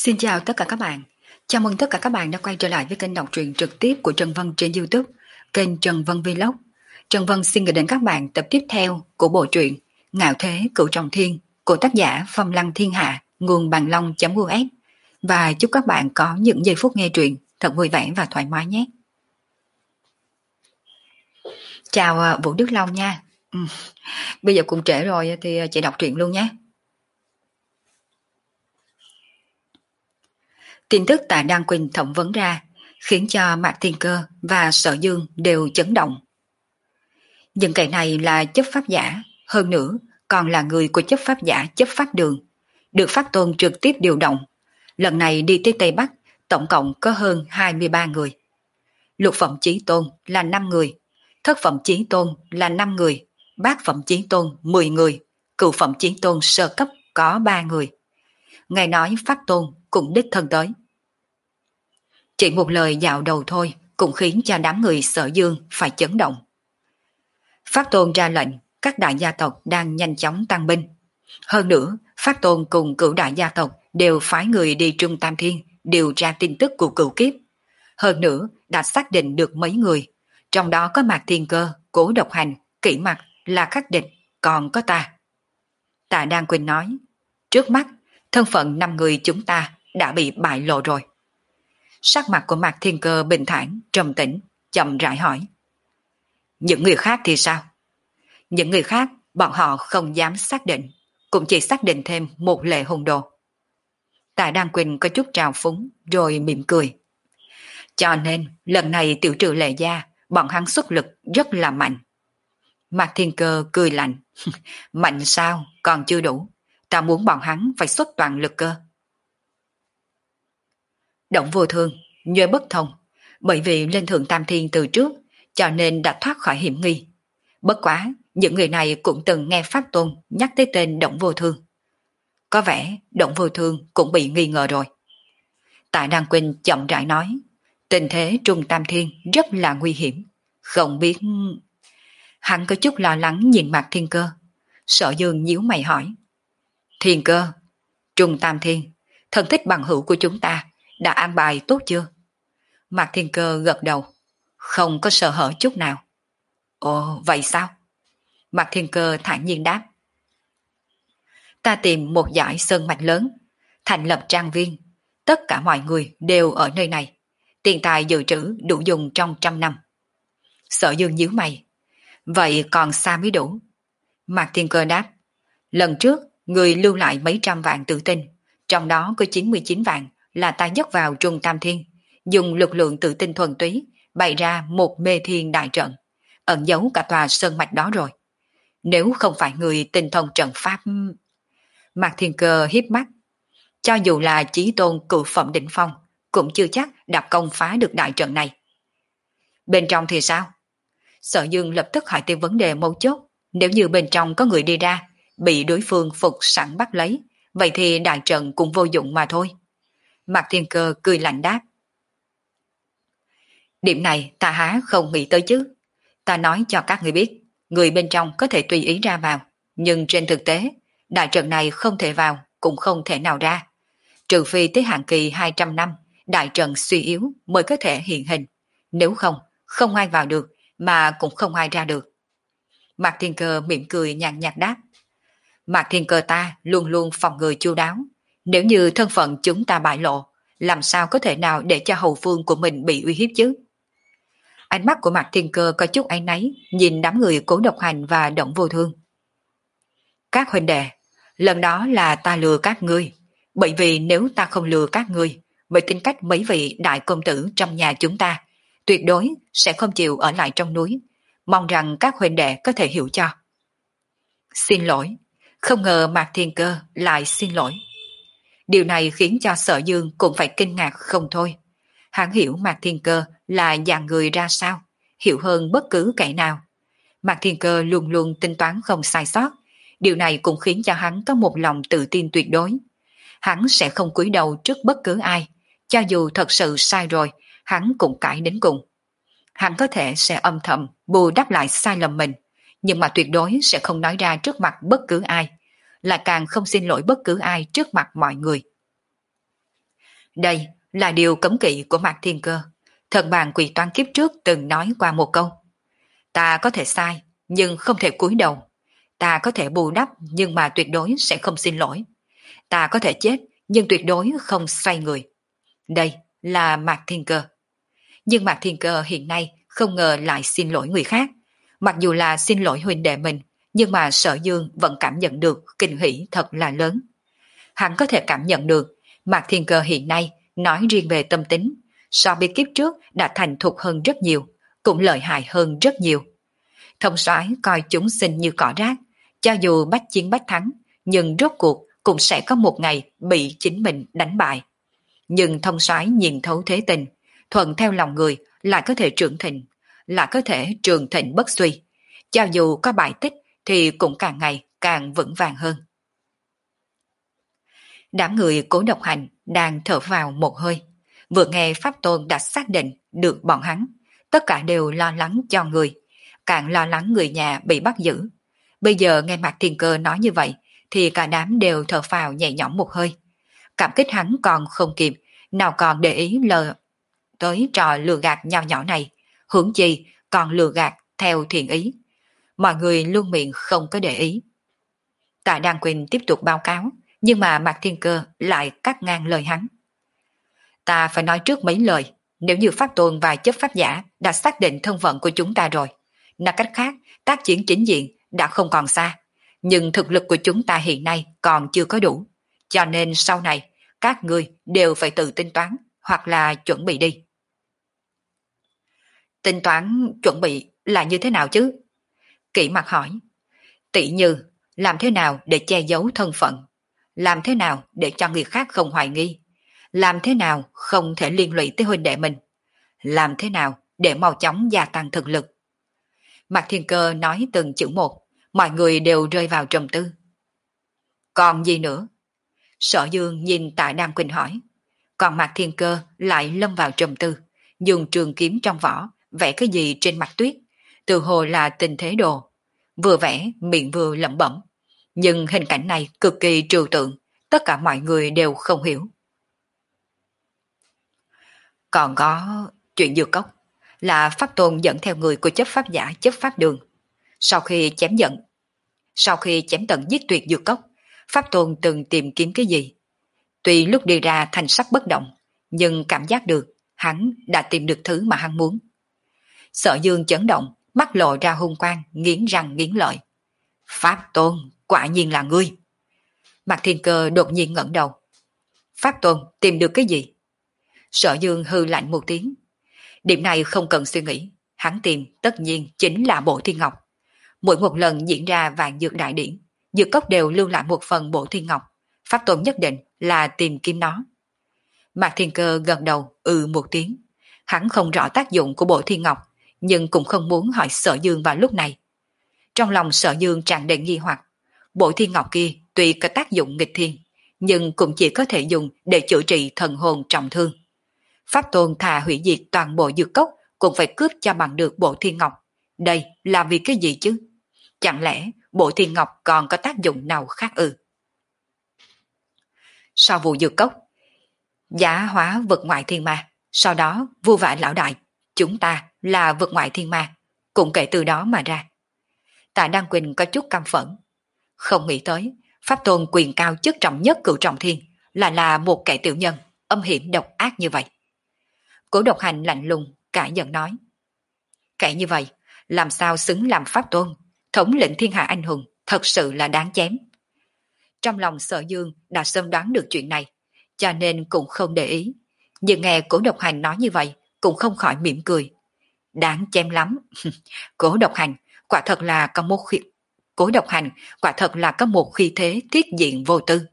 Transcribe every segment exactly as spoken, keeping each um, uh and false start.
Xin chào tất cả các bạn. Chào mừng tất cả các bạn đã quay trở lại với kênh đọc truyện trực tiếp của Trần Vân trên YouTube, kênh Trần Vân Vlog. Trần Vân xin gửi đến các bạn tập tiếp theo của bộ truyện Ngạo Thế Cửu Trọng Thiên của tác giả Phong Lăng Thiên Hạ, nguồn bằng long.us. Và chúc các bạn có những giây phút nghe truyện thật vui vẻ và thoải mái nhé. Chào à, Vũ Đức Long nha. Ừ. Bây giờ cũng trễ rồi thì chị đọc truyện luôn nhé. Tin tức tại Đan Quỳnh thẩm vấn ra khiến cho Mạc Thiên Cơ và Sở Dương đều chấn động. Những kẻ này là chấp pháp giả, hơn nữa còn là người của chấp pháp giả chấp pháp đường, được Pháp Tôn trực tiếp điều động. Lần này đi tới Tây Bắc, tổng cộng có hơn hai mươi ba người. Lục phẩm chí tôn là năm người, thất phẩm chí tôn là năm người, bát phẩm chí tôn mười người, cửu phẩm chí tôn sơ cấp có ba người. Nghe nói Pháp Tôn cũng đích thân tới. Chỉ một lời dạo đầu thôi cũng khiến cho đám người Sở Dương phải chấn động. Pháp Tôn ra lệnh các đại gia tộc đang nhanh chóng tăng binh. Hơn nữa, Pháp Tôn cùng cửu đại gia tộc đều phái người đi Trung Tam Thiên điều tra tin tức của cửu kiếp. Hơn nữa, đã xác định được mấy người, trong đó có Mạc Thiên Cơ, Cố Độc Hành, Kỷ Mặc là khắc địch, còn có ta. Tạ Đan Quỳnh nói, trước mắt, thân phận năm người chúng ta đã bị bại lộ rồi. Sắc mặt của Mạc Thiên Cơ bình thản, trầm tĩnh, chậm rãi hỏi. Những người khác thì sao? Những người khác, bọn họ không dám xác định, cũng chỉ xác định thêm một lệ hùng đồ. Tạ Đan Quỳnh có chút trào phúng, rồi mỉm cười. Cho nên, lần này tiểu trừ lệ gia, bọn hắn xuất lực rất là mạnh. Mạc Thiên Cơ cười lạnh. Mạnh sao, còn chưa đủ. Ta muốn bọn hắn phải xuất toàn lực cơ. Động Vô Thương, Nhuệ Bất Thông, bởi vì lên thượng Tam Thiên từ trước, cho nên đã thoát khỏi hiểm nghi. Bất quá, những người này cũng từng nghe Pháp Tôn nhắc tới tên Động Vô Thương. Có vẻ Động Vô Thương cũng bị nghi ngờ rồi. Tạ Đan Quỳnh chậm rãi nói, tình thế Trung Tam Thiên rất là nguy hiểm. Không biết... Hắn có chút lo lắng nhìn Mạc Thiên Cơ. Sở Dương nhíu mày hỏi. Thiên Cơ, Trung Tam Thiên, thân thích bằng hữu của chúng ta đã an bài tốt chưa? Mạc Thiên Cơ gật đầu. Không có sợ hở chút nào. Ồ, vậy sao? Mạc Thiên Cơ thản nhiên đáp. Ta tìm một dải sơn mạch lớn, thành lập trang viên. Tất cả mọi người đều ở nơi này. Tiền tài dự trữ đủ dùng trong trăm năm. Sở Dương nhíu mày. Vậy còn xa mới đủ. Mạc Thiên Cơ đáp. Lần trước, người lưu lại mấy trăm vạn tự tin, trong đó có chín mươi chín vạn là ta dốc vào Trung Tam Thiên, dùng lực lượng tự tin thuần túy, bày ra một mê thiên đại trận, ẩn giấu cả tòa sơn mạch đó rồi. Nếu không phải người tinh thông trận pháp... Mạc Thiên Cơ hiếp mắt. Cho dù là chí tôn cửu phẩm đỉnh phong, cũng chưa chắc đã công phá được đại trận này. Bên trong thì sao? Sở Dương lập tức hỏi tới vấn đề mấu chốt. Nếu như bên trong có người đi ra, bị đối phương phục sẵn bắt lấy, vậy thì đại trận cũng vô dụng mà thôi. Mạc Thiên Cơ cười lạnh đáp. Điểm này ta há không nghĩ tới chứ. Ta nói cho các người biết, người bên trong có thể tùy ý ra vào, nhưng trên thực tế, đại trận này không thể vào, cũng không thể nào ra. Trừ phi tới hạn kỳ hai trăm năm, đại trận suy yếu mới có thể hiện hình. Nếu không, không ai vào được, mà cũng không ai ra được. Mạc Thiên Cơ mỉm cười nhàn nhạt đáp. Mạc Thiên Cơ ta luôn luôn phòng ngừa chu đáo. Nếu như thân phận chúng ta bại lộ, làm sao có thể nào để cho hậu phương của mình bị uy hiếp chứ? Ánh mắt của Mạc Thiên Cơ có chút áy náy, nhìn đám người Cố Độc Hành và Động Vô Thương. Các huynh đệ, lần đó là ta lừa các ngươi, bởi vì nếu ta không lừa các ngươi, với tính cách mấy vị đại công tử trong nhà chúng ta, tuyệt đối sẽ không chịu ở lại trong núi, mong rằng các huynh đệ có thể hiểu cho. Xin lỗi, không ngờ Mạc Thiên Cơ lại xin lỗi. Điều này khiến cho Sở Dương cũng phải kinh ngạc không thôi. Hắn hiểu Mạc Thiên Cơ là dạng người ra sao, hiểu hơn bất cứ kẻ nào. Mạc Thiên Cơ luôn luôn tính toán không sai sót, điều này cũng khiến cho hắn có một lòng tự tin tuyệt đối. Hắn sẽ không cúi đầu trước bất cứ ai, cho dù thật sự sai rồi, hắn cũng cãi đến cùng. Hắn có thể sẽ âm thầm bù đắp lại sai lầm mình, nhưng mà tuyệt đối sẽ không nói ra trước mặt bất cứ ai, là càng không xin lỗi bất cứ ai trước mặt mọi người. Đây là điều cấm kỵ của Mạc Thiên Cơ. Thần bàn quỷ toán kiếp trước từng nói qua một câu. Ta có thể sai, nhưng không thể cúi đầu. Ta có thể bù đắp, nhưng mà tuyệt đối sẽ không xin lỗi. Ta có thể chết, nhưng tuyệt đối không xoay người. Đây là Mạc Thiên Cơ. Nhưng Mạc Thiên Cơ hiện nay không ngờ lại xin lỗi người khác. Mặc dù là xin lỗi huynh đệ mình, nhưng mà Sở Dương vẫn cảm nhận được kinh hỉ thật là lớn. Hắn có thể cảm nhận được Mạc Thiên Cơ hiện nay nói riêng về tâm tính, so với kiếp trước đã thành thục hơn rất nhiều, cũng lợi hại hơn rất nhiều. Thông soái coi chúng sinh như cỏ rác, cho dù bách chiến bách thắng, nhưng rốt cuộc cũng sẽ có một ngày bị chính mình đánh bại. Nhưng thông soái nhìn thấu thế tình, thuận theo lòng người lại có thể trưởng thịnh, lại có thể trường thịnh bất suy. Cho dù có bại tích thì cũng càng ngày càng vững vàng hơn. Đám người Cố Độc Hành đang thở vào một hơi. Vừa nghe Pháp Tôn đã xác định được bọn hắn, tất cả đều lo lắng cho người, càng lo lắng người nhà bị bắt giữ. Bây giờ nghe Mạc Thiên Cơ nói như vậy, thì cả đám đều thở phào nhẹ nhõm một hơi. Cảm kích hắn còn không kịp, nào còn để ý lờ tới trò lừa gạt nho nhỏ này, huống chi còn lừa gạt theo thiện ý. Mọi người luôn miệng không có để ý. Tạ Đan Quỳnh tiếp tục báo cáo, nhưng mà Mạc Thiên Cơ lại cắt ngang lời hắn. Ta phải nói trước mấy lời, nếu như Pháp Tôn và chấp pháp giả đã xác định thân phận của chúng ta rồi, nói cách khác, tác chiến chính diện đã không còn xa, nhưng thực lực của chúng ta hiện nay còn chưa có đủ, cho nên sau này các ngươi đều phải tự tính toán hoặc là chuẩn bị đi. Tính toán chuẩn bị là như thế nào chứ? Kỷ Mặc hỏi. Tỷ như làm thế nào để che giấu thân phận, làm thế nào để cho người khác không hoài nghi, làm thế nào không thể liên lụy tới huynh đệ mình, làm thế nào để mau chóng gia tăng thực lực. Mạc Thiên Cơ nói từng chữ một, mọi người đều rơi vào trầm tư. Còn gì nữa? Sở Dương nhìn Tạ Đan Quỳnh hỏi. Còn Mạc Thiên Cơ lại lâm vào trầm tư, dùng trường kiếm trong vỏ vẽ cái gì trên mặt tuyết, từ hồ là tình thế đồ. Vừa vẽ miệng vừa lẩm bẩm, nhưng hình cảnh này cực kỳ trừu tượng, tất cả mọi người đều không hiểu. Còn có chuyện dược cốc, là Pháp Tôn dẫn theo người của chấp pháp giả chấp pháp đường. Sau khi chém giận, sau khi chém tận giết tuyệt dược cốc, Pháp Tôn từng tìm kiếm cái gì. Tuy lúc đi ra thành sắc bất động, nhưng cảm giác được hắn đã tìm được thứ mà hắn muốn. Sở Dương chấn động, mắt lộ ra hung quang, nghiến răng nghiến lợi. Pháp Tôn, quả nhiên là ngươi. Mạc Thiên Cơ đột nhiên ngẩng đầu. Pháp Tôn tìm được cái gì? Sở Dương hư lạnh một tiếng. Điểm này không cần suy nghĩ, hắn tìm tất nhiên chính là bộ thiên ngọc. Mỗi một lần diễn ra vạn dược đại điển, dược cốc đều lưu lại một phần bộ thiên ngọc. Pháp Tôn nhất định là tìm kiếm nó. Mạc Thiên Cơ gật đầu ừ một tiếng. Hắn không rõ tác dụng của bộ thiên ngọc, nhưng cũng không muốn hỏi Sở Dương vào lúc này. Trong lòng Sở Dương tràn đầy nghi hoặc. Bộ thiên ngọc kia tuy có tác dụng nghịch thiên, nhưng cũng chỉ có thể dùng để chữa trị thần hồn trọng thương. Pháp Tôn thà hủy diệt toàn bộ dược cốc cũng phải cướp cho bằng được bộ thiên ngọc. Đây là vì cái gì chứ? Chẳng lẽ bộ thiên ngọc còn có tác dụng nào khác ư? Sau vụ dược cốc, giả hóa vực ngoại thiên ma, sau đó vua vạ lão đại, chúng ta là vực ngoại thiên ma, cũng kể từ đó mà ra. Tạ Đan Quỳnh có chút căm phẫn. Không nghĩ tới, Pháp Tôn quyền cao chức trọng nhất cửu trọng thiên là là một kẻ tiểu nhân, âm hiểm độc ác như vậy. Cố Độc Hành lạnh lùng, cãi giận nói. Kẻ như vậy, làm sao xứng làm Pháp Tôn, thống lĩnh thiên hạ anh hùng, thật sự là đáng chém. Trong lòng Sở Dương đã sớm đoán được chuyện này, cho nên cũng không để ý. Nhưng nghe Cố Độc Hành nói như vậy, cũng không khỏi mỉm cười. Đáng chém lắm. Cố Độc Hành, quả thật là có một khi... Cố Độc Hành, quả thật là có một khí thế thiết diện vô tư.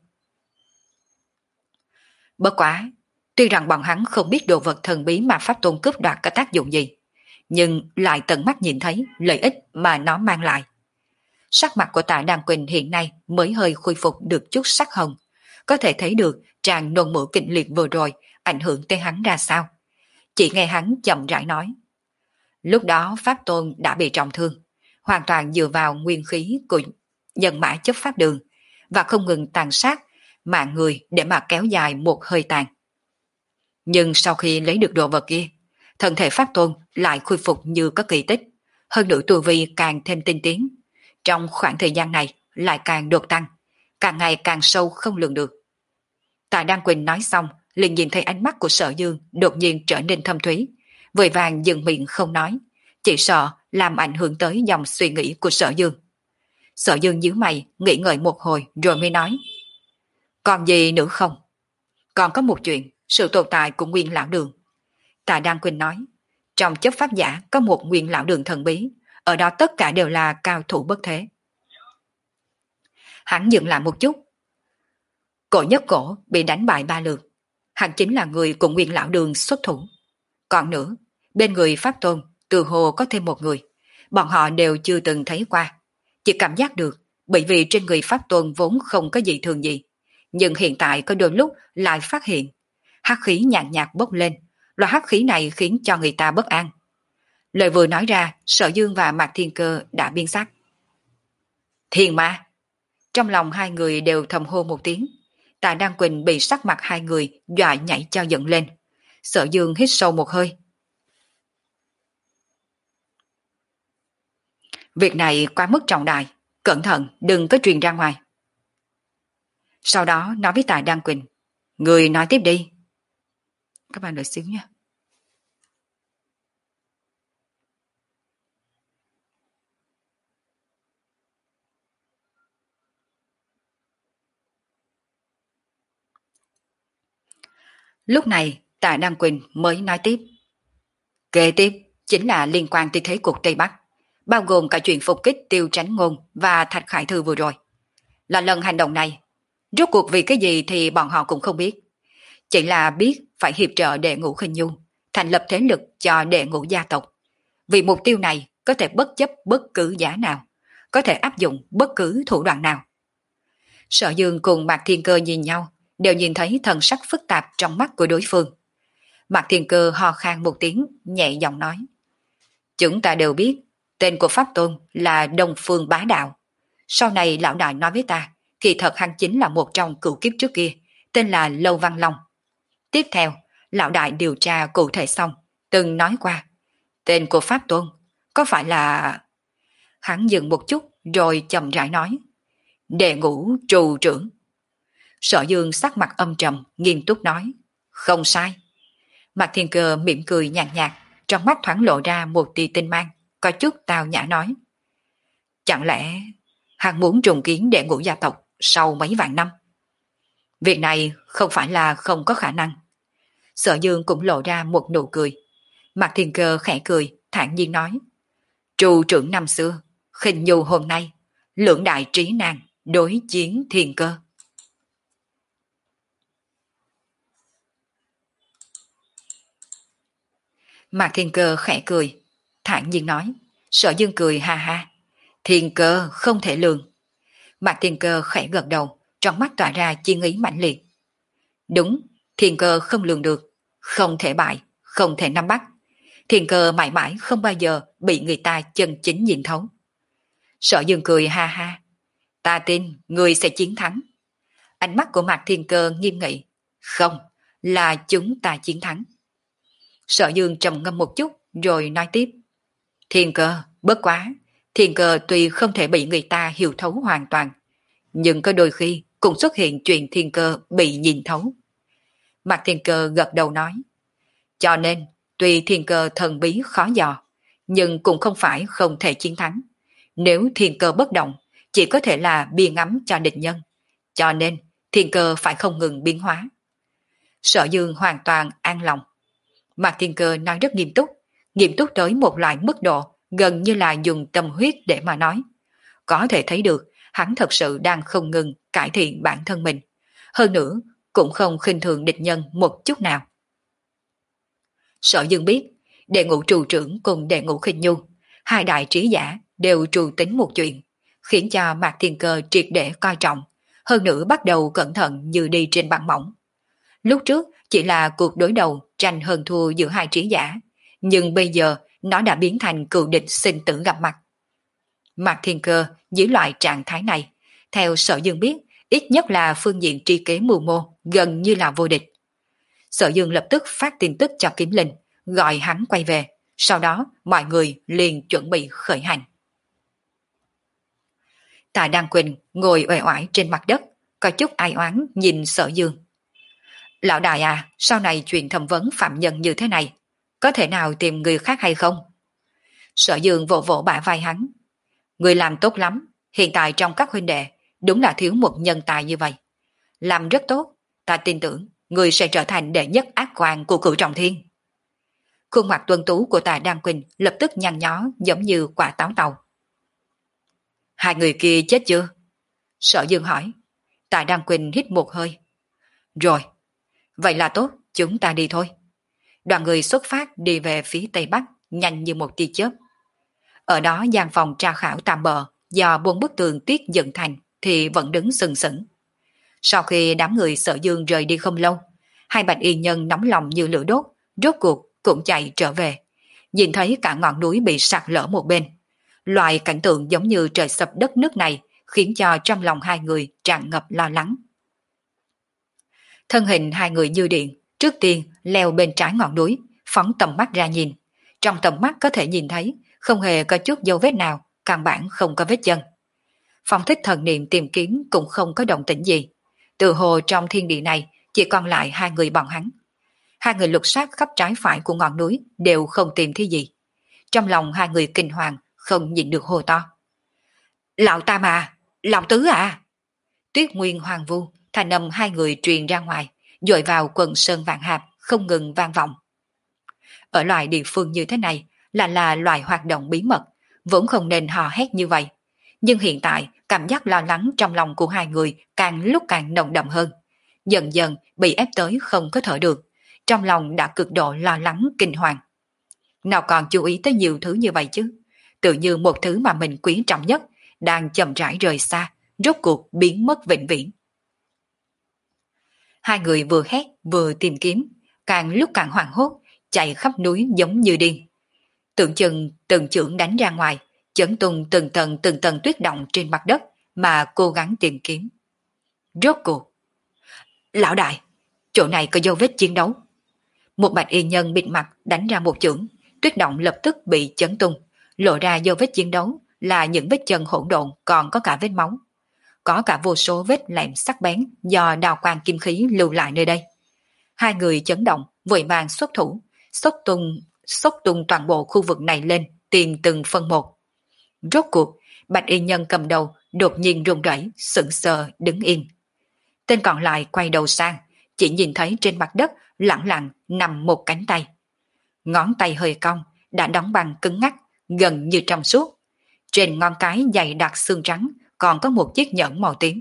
Bất quá, tuy rằng bọn hắn không biết đồ vật thần bí mà Pháp Tôn cướp đoạt có tác dụng gì, nhưng lại tận mắt nhìn thấy lợi ích mà nó mang lại. Sắc mặt của Tạ Đan Quỳnh hiện nay mới hơi khôi phục được chút sắc hồng, có thể thấy được tràn nôn mửa kịch liệt vừa rồi ảnh hưởng tới hắn ra sao. Chỉ nghe hắn chậm rãi nói. Lúc đó Pháp Tôn đã bị trọng thương, hoàn toàn dựa vào nguyên khí của nhân mã chấp pháp đường và không ngừng tàn sát mạng người để mà kéo dài một hơi tàn. Nhưng sau khi lấy được đồ vật kia, thân thể Pháp Tôn lại khôi phục như có kỳ tích, hơn nữa tu vi càng thêm tinh tiến. Trong khoảng thời gian này lại càng đột tăng, càng ngày càng sâu không lường được. Tạ Đan Quỳnh nói xong, liền nhìn thấy ánh mắt của Sở Dương đột nhiên trở nên thâm thúy, vội vàng dừng miệng không nói, chỉ sợ làm ảnh hưởng tới dòng suy nghĩ của Sở Dương. Sở Dương nhíu mày, nghĩ ngợi một hồi rồi mới nói: còn gì nữa không? Còn có một chuyện, sự tồn tại của Nguyên Lão Đường. Tạ Đan Quỳnh nói: trong chấp pháp giả có một Nguyên Lão Đường thần bí, ở đó tất cả đều là cao thủ bất thế. Hắn dừng lại một chút. Cổ Nhất Cổ bị đánh bại ba lượt, hắn chính là người của Nguyên Lão Đường xuất thủ. Còn nữa, bên người Pháp Tôn từ hồ có thêm một người, bọn họ đều chưa từng thấy qua, chỉ cảm giác được, bởi vì trên người Pháp Tôn vốn không có gì thường gì, nhưng hiện tại có đôi lúc lại phát hiện hắc khí nhàn nhạt bốc lên, loại hắc khí này khiến cho người ta bất an. Lời vừa nói ra, Sở Dương và Mạc Thiên Cơ đã biến sắc. Thiên ma! Trong lòng hai người đều thầm hô một tiếng. Tạ Đan Quỳnh bị sắc mặt hai người dọa nhảy cho giận lên. Sở Dương hít sâu một hơi. Việc này quá mức trọng đại, cẩn thận đừng có truyền ra ngoài. Sau đó nói với Tạ Đan Quỳnh: người nói tiếp đi. Các bạn đợi xíu nha. Lúc này Tạ Đan Quỳnh mới nói tiếp. Kế tiếp chính là liên quan tới thế cục Tây Bắc, bao gồm cả chuyện phục kích Tiêu Tránh Ngôn và Thạch Khải Thư vừa rồi. Là lần hành động này, rốt cuộc vì cái gì thì bọn họ cũng không biết. Chỉ là biết phải hiệp trợ Đệ Ngũ Khinh Nhu, thành lập thế lực cho Đệ Ngũ gia tộc. Vì mục tiêu này có thể bất chấp bất cứ giá nào, có thể áp dụng bất cứ thủ đoạn nào. Sở Dương cùng Mạc Thiên Cơ nhìn nhau, đều nhìn thấy thần sắc phức tạp trong mắt của đối phương. Mạc Thiên Cơ ho khan một tiếng, nhẹ giọng nói: chúng ta đều biết tên của Pháp Tôn là Đông Phương Bá Đạo. Sau này lão đại nói với ta, kỳ thật hắn chính là một trong cửu kiếp trước kia, tên là Lâu Văn Long. Tiếp theo, lão đại điều tra cụ thể xong, từng nói qua, tên của Pháp Tôn có phải là... Hắn dừng một chút rồi chậm rãi nói: Đệ Ngũ Trù Trưởng. Sở Dương sắc mặt âm trầm, nghiêm túc nói: không sai. Mạc Thiên Cơ mỉm cười nhàn nhạt, trong mắt thoáng lộ ra một tia tinh mang, có chút tào nhã nói: chẳng lẽ hắn muốn trùng kiến Đệ Ngũ gia tộc sau mấy vạn năm? Việc này không phải là không có khả năng. Sở Dương cũng lộ ra một nụ cười. Mạc Thiên Cơ khẽ cười, thản nhiên nói: Trù trưởng năm xưa, Khinh Nhu hôm nay, lưỡng đại trí năng đối chiến Thiên Cơ. Mạc Thiên Cơ khẽ cười, thản nhiên nói. Sở Dương cười ha ha: Thiên Cơ không thể lường. Mạc Thiên Cơ khẽ gật đầu, trong mắt tỏa ra chi ý mãnh liệt. Đúng, Thiên Cơ không lường được, không thể bại, không thể nắm bắt. Thiên Cơ mãi mãi không bao giờ bị người ta chân chính nhìn thấu. Sở Dương cười ha ha: ta tin người sẽ chiến thắng. Ánh mắt của Mạc Thiên Cơ nghiêm nghị: không, là chúng ta chiến thắng. Sở Dương trầm ngâm một chút rồi nói tiếp: Thiên Cơ, bất quá, Thiên Cơ tuy không thể bị người ta hiểu thấu hoàn toàn, nhưng có đôi khi cũng xuất hiện chuyện Thiên Cơ bị nhìn thấu. Mạc Thiên Cơ gật đầu nói: cho nên, tuy Thiên Cơ thần bí khó dò, nhưng cũng không phải không thể chiến thắng. Nếu Thiên Cơ bất động, chỉ có thể là bia ngắm cho địch nhân. Cho nên, Thiên Cơ phải không ngừng biến hóa. Sở Dương hoàn toàn an lòng. Mạc Thiên Cơ nói rất nghiêm túc, nghiêm túc tới một loại mức độ gần như là dùng tâm huyết để mà nói. Có thể thấy được hắn thật sự đang không ngừng cải thiện bản thân mình. Hơn nữa, cũng không khinh thường địch nhân một chút nào. Sở Dương biết, Đệ Ngũ Trù Trưởng cùng Đệ Ngũ Khinh Nhu, hai đại trí giả đều trù tính một chuyện, khiến cho Mạc Thiên Cơ triệt để coi trọng, hơn nữa bắt đầu cẩn thận như đi trên băng mỏng. Lúc trước chỉ là cuộc đối đầu tranh hơn thua giữa hai trí giả, nhưng bây giờ nó đã biến thành cựu địch sinh tử gặp mặt. Mạc Thiên Cơ dưới loại trạng thái này, theo Sở Dương biết, ít nhất là phương diện tri kế mưu mô gần như là vô địch. Sở Dương lập tức phát tin tức cho Kiếm Linh, gọi hắn quay về, sau đó mọi người liền chuẩn bị khởi hành. Tạ Đăng Quỳnh ngồi uể oải trên mặt đất, có chút ai oán nhìn Sở Dương. Lão đại à, sau này chuyện thẩm vấn phạm nhân như thế này, có thể nào tìm người khác hay không? Sở Dương vỗ vỗ bả vai hắn. Người làm tốt lắm, hiện tại trong các huynh đệ, đúng là thiếu một nhân tài như vậy. Làm rất tốt, ta tin tưởng, người sẽ trở thành đệ nhất ác quan của cửu trọng thiên. Khuôn mặt tuân tú của Tạ Đăng Quỳnh lập tức nhăn nhó giống như quả táo tàu. Hai người kia chết chưa? Sở Dương hỏi. Tạ Đăng Quỳnh hít một hơi. Rồi, vậy là tốt, chúng ta đi thôi. Đoàn người xuất phát đi về phía tây bắc, nhanh như một tia chớp. Ở đó gian phòng tra khảo tạm bờ do bốn bức tường tuyết dựng thành thì vẫn đứng sừng sững. Sau khi đám người Sở Dương rời đi không lâu, hai bạch y nhân nóng lòng như lửa đốt, rốt cuộc cũng chạy trở về. Nhìn thấy cả ngọn núi bị sạt lở một bên. Loại cảnh tượng giống như trời sập đất nước này khiến cho trong lòng hai người tràn ngập lo lắng. Thân hình hai người như điện, trước tiên leo bên trái ngọn núi, phóng tầm mắt ra nhìn. Trong tầm mắt có thể nhìn thấy, không hề có chút dấu vết nào, căn bản không có vết chân. Phong thích thần niệm tìm kiếm cũng không có động tĩnh gì. Từ hồ trong thiên địa này chỉ còn lại hai người bọn hắn. Hai người lục soát khắp trái phải của ngọn núi đều không tìm thấy gì. Trong lòng hai người kinh hoàng, không nhịn được hô to. Lão Tam à! Lão Tứ à! Tuyết nguyên hoàng vu, thanh âm hai người truyền ra ngoài, dội vào quần sơn vạn hạp, không ngừng vang vọng. Ở loại địa phương như thế này, là là loại hoạt động bí mật, vốn không nên hò hét như vậy. Nhưng hiện tại, cảm giác lo lắng trong lòng của hai người càng lúc càng nồng đậm hơn. Dần dần bị ép tới không có thở được, trong lòng đã cực độ lo lắng kinh hoàng. Nào còn chú ý tới nhiều thứ như vậy chứ, tự như một thứ mà mình quý trọng nhất, đang chậm rãi rời xa, rốt cuộc biến mất vĩnh viễn. Hai người vừa hét vừa tìm kiếm, càng lúc càng hoảng hốt, chạy khắp núi giống như điên. Tưởng chừng từng chưởng đánh ra ngoài, chấn tung từng tầng từng tầng tuyết động trên mặt đất mà cố gắng tìm kiếm. Rốt cuộc, lão đại, chỗ này có dấu vết chiến đấu. Một bạch y nhân bịt mặt đánh ra một chưởng, tuyết động lập tức bị chấn tung, lộ ra dấu vết chiến đấu là những vết chân hỗn độn, còn có cả vết máu. Có cả vô số vết lẹm sắc bén do đào quang kim khí lưu lại nơi đây. Hai người chấn động, vội vàng xuất thủ, xốc tung, xốc tung toàn bộ khu vực này lên, tìm từng phân một. Rốt cuộc, bạch y nhân cầm đầu đột nhiên run rẩy, sững sờ đứng yên. Tên còn lại quay đầu sang, chỉ nhìn thấy trên mặt đất lẳng lặng nằm một cánh tay. Ngón tay hơi cong, đã đóng băng cứng ngắc, gần như trong suốt. Trên ngón cái dày đặc xương trắng, còn có một chiếc nhẫn màu tím.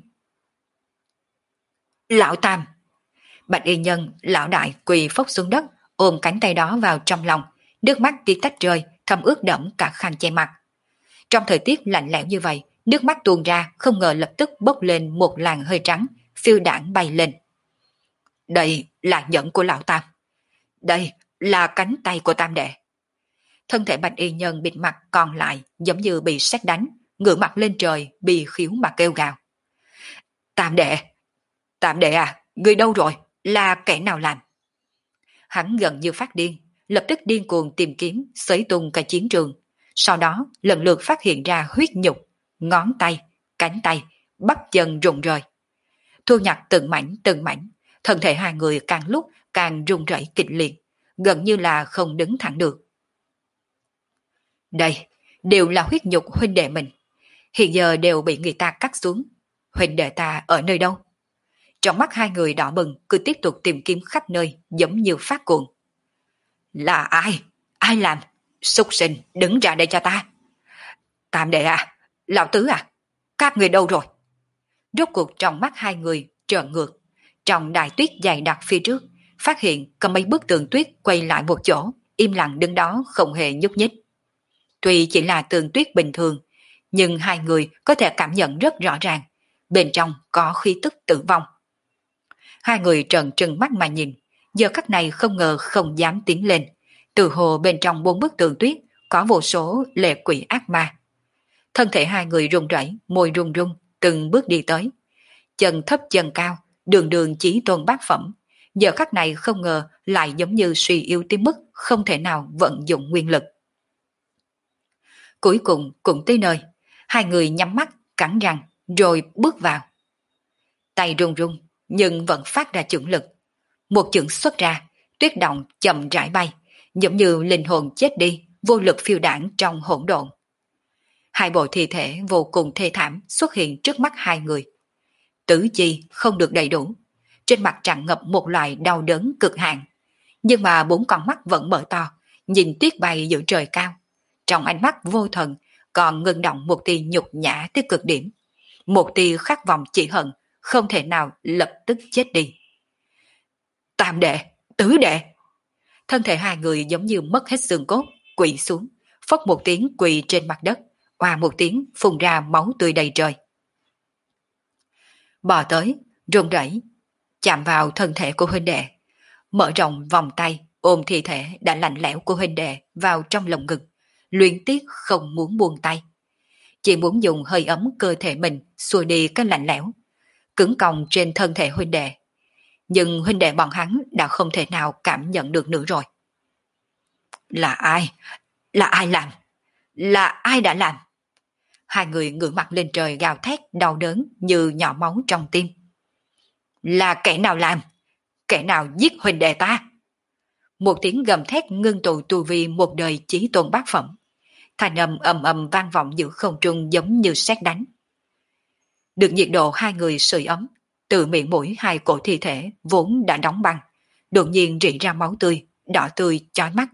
Lão Tam! Bạch y nhân, lão đại quỳ phốc xuống đất, ôm cánh tay đó vào trong lòng, nước mắt tí tách rơi, thấm ướt đẫm cả khăn che mặt. Trong thời tiết lạnh lẽo như vậy, nước mắt tuôn ra không ngờ lập tức bốc lên một làn hơi trắng, phiêu đãng bay lên. Đây là nhẫn của lão Tam. Đây là cánh tay của Tam đệ. Thân thể bạch y nhân bịt mặt còn lại giống như bị sét đánh, ngửa mặt lên trời, bị khiếu mà kêu gào. Tam đệ! Tam đệ à, người đâu rồi? Là kẻ nào làm? Hắn gần như phát điên, lập tức điên cuồng tìm kiếm, xới tung cả chiến trường. Sau đó lần lượt phát hiện ra huyết nhục, ngón tay, cánh tay, bắp chân rụng rời. Thu nhặt từng mảnh từng mảnh, thân thể hai người càng lúc càng run rẩy kịch liệt, gần như là không đứng thẳng được. Đây, đều là huyết nhục huynh đệ mình. Hiện giờ đều bị người ta cắt xuống. Huynh đệ ta ở nơi đâu? Trong mắt hai người đỏ bừng, cứ tiếp tục tìm kiếm khắp nơi, giống như phát cuồng. Là ai? Ai làm? Súc sinh, đứng ra đây cho ta. Tam đệ à? Lão Tứ à? Các người đâu rồi? Rốt cuộc trong mắt hai người trợn ngược. Trong đài tuyết dày đặc phía trước, phát hiện có mấy bức tường tuyết quay lại một chỗ, im lặng đứng đó không hề nhúc nhích. Tuy chỉ là tường tuyết bình thường, nhưng hai người có thể cảm nhận rất rõ ràng, bên trong có khí tức tử vong. Hai người trợn trừng mắt mà nhìn, giờ khắc này không ngờ không dám tiến lên, từ hồ bên trong bốn bức tường tuyết có vô số lệ quỷ ác ma. Thân thể hai người run rẩy, môi run run, từng bước đi tới. Chân thấp chân cao, đường đường chí tôn bát phẩm, giờ khắc này không ngờ lại giống như suy yếu tới mức không thể nào vận dụng nguyên lực. Cuối cùng cũng tới nơi, hai người nhắm mắt, cắn răng, rồi bước vào. Tay run run, nhưng vẫn phát ra chưởng lực. Một chưởng xuất ra, tuyết động chậm rãi bay, giống như linh hồn chết đi, vô lực phiêu đảng trong hỗn độn. Hai bộ thi thể vô cùng thê thảm xuất hiện trước mắt hai người. Tứ chi không được đầy đủ, trên mặt tràn ngập một loại đau đớn cực hạn. Nhưng mà bốn con mắt vẫn mở to, nhìn tuyết bay giữa trời cao. Trong ánh mắt vô thần còn ngưng động một tia nhục nhã tới cực điểm. Một tia khát vọng chỉ hận, không thể nào lập tức chết đi. Tam đệ, tứ đệ. Thân thể hai người giống như mất hết xương cốt, quỵ xuống, phốc một tiếng quỳ trên mặt đất, oa một tiếng phun ra máu tươi đầy trời. Bò tới, run rẩy, chạm vào thân thể của huynh đệ, mở rộng vòng tay, ôm thi thể đã lạnh lẽo của huynh đệ vào trong lồng ngực, luyến tiếc không muốn buông tay. Chỉ muốn dùng hơi ấm cơ thể mình xua đi cái lạnh lẽo, cứng còng trên thân thể huynh đệ. Nhưng huynh đệ bọn hắn đã không thể nào cảm nhận được nữa rồi. Là ai? Là ai làm? Là ai đã làm? Hai người ngửa mặt lên trời gào thét đau đớn như nhỏ máu trong tim. Là kẻ nào làm? Kẻ nào giết huynh đệ ta? Một tiếng gầm thét ngưng tụ tu vi một đời chí tôn bát phẩm. Thanh âm ầm ầm vang vọng giữa không trung giống như sét đánh. Được nhiệt độ hai người sưởi ấm, từ miệng mũi hai cổ thi thể vốn đã đóng băng, đột nhiên rỉ ra máu tươi, đỏ tươi chói mắt.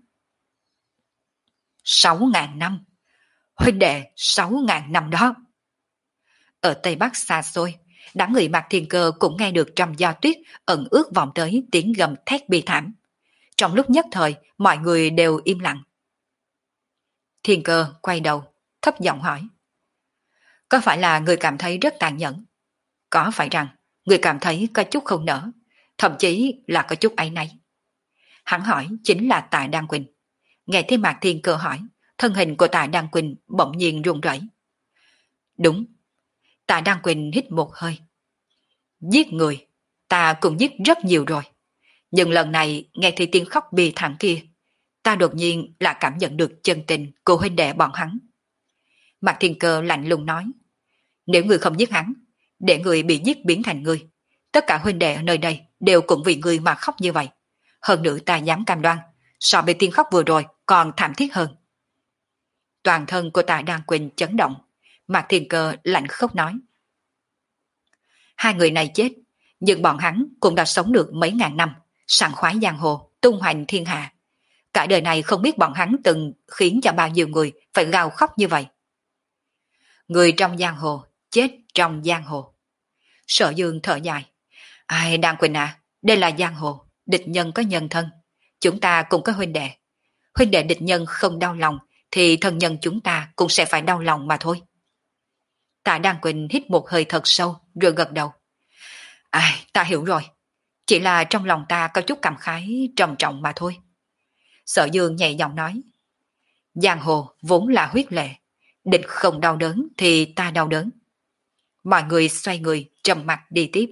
Sáu ngàn năm. Huynh đệ sáu ngàn năm đó. Ở Tây Bắc xa xôi, đám người Mạc Thiên Cơ cũng nghe được trong gió tuyết ẩn ước vọng tới tiếng gầm thét bi thảm. Trong lúc nhất thời, mọi người đều im lặng. Thiên Cơ quay đầu, thấp giọng hỏi. Có phải là người cảm thấy rất tàn nhẫn? Có phải rằng người cảm thấy có chút không nỡ, thậm chí là có chút áy náy? Hắn hỏi chính là Tạ Đan Quỳnh. Nghe thấy Mạc Thiên Cơ hỏi, thân hình của Tạ Đan Quỳnh bỗng nhiên run rẩy. Đúng. Tạ Đan Quỳnh hít một hơi. Giết người, ta cũng giết rất nhiều rồi. Nhưng lần này nghe thấy tiếng khóc bi thảm kia, ta đột nhiên là cảm nhận được chân tình của huynh đệ bọn hắn. Mạc Thiên Cơ lạnh lùng nói, nếu người không giết hắn, để người bị giết biến thành người, tất cả huynh đệ ở nơi đây đều cũng vì người mà khóc như vậy. Hơn nữa ta dám cam đoan, so với tiếng khóc vừa rồi còn thảm thiết hơn. Toàn thân của Tạ Đan Quỳnh chấn động, Mạc Thiên Cơ lạnh khóc nói. Hai người này chết, nhưng bọn hắn cũng đã sống được mấy ngàn năm, sảng khoái giang hồ, tung hoành thiên hạ. Cả đời này không biết bọn hắn từng khiến cho bao nhiêu người phải gào khóc như vậy. Người trong giang hồ, chết trong giang hồ. Sở Dương thở dài. Ai Đan Quỳnh à, đây là giang hồ, địch nhân có nhân thân. Chúng ta cũng có huynh đệ. Huynh đệ địch nhân không đau lòng, thì thân nhân chúng ta cũng sẽ phải đau lòng mà thôi. Tạ Đan Quỳnh hít một hơi thật sâu, rồi gật đầu. Ai, ta hiểu rồi. Chỉ là trong lòng ta có chút cảm khái trầm trọng mà thôi. Sở Dương nhẹ giọng nói. Giang hồ vốn là huyết lệ. Địch không đau đớn thì ta đau đớn. Mọi người xoay người trầm mặt đi tiếp.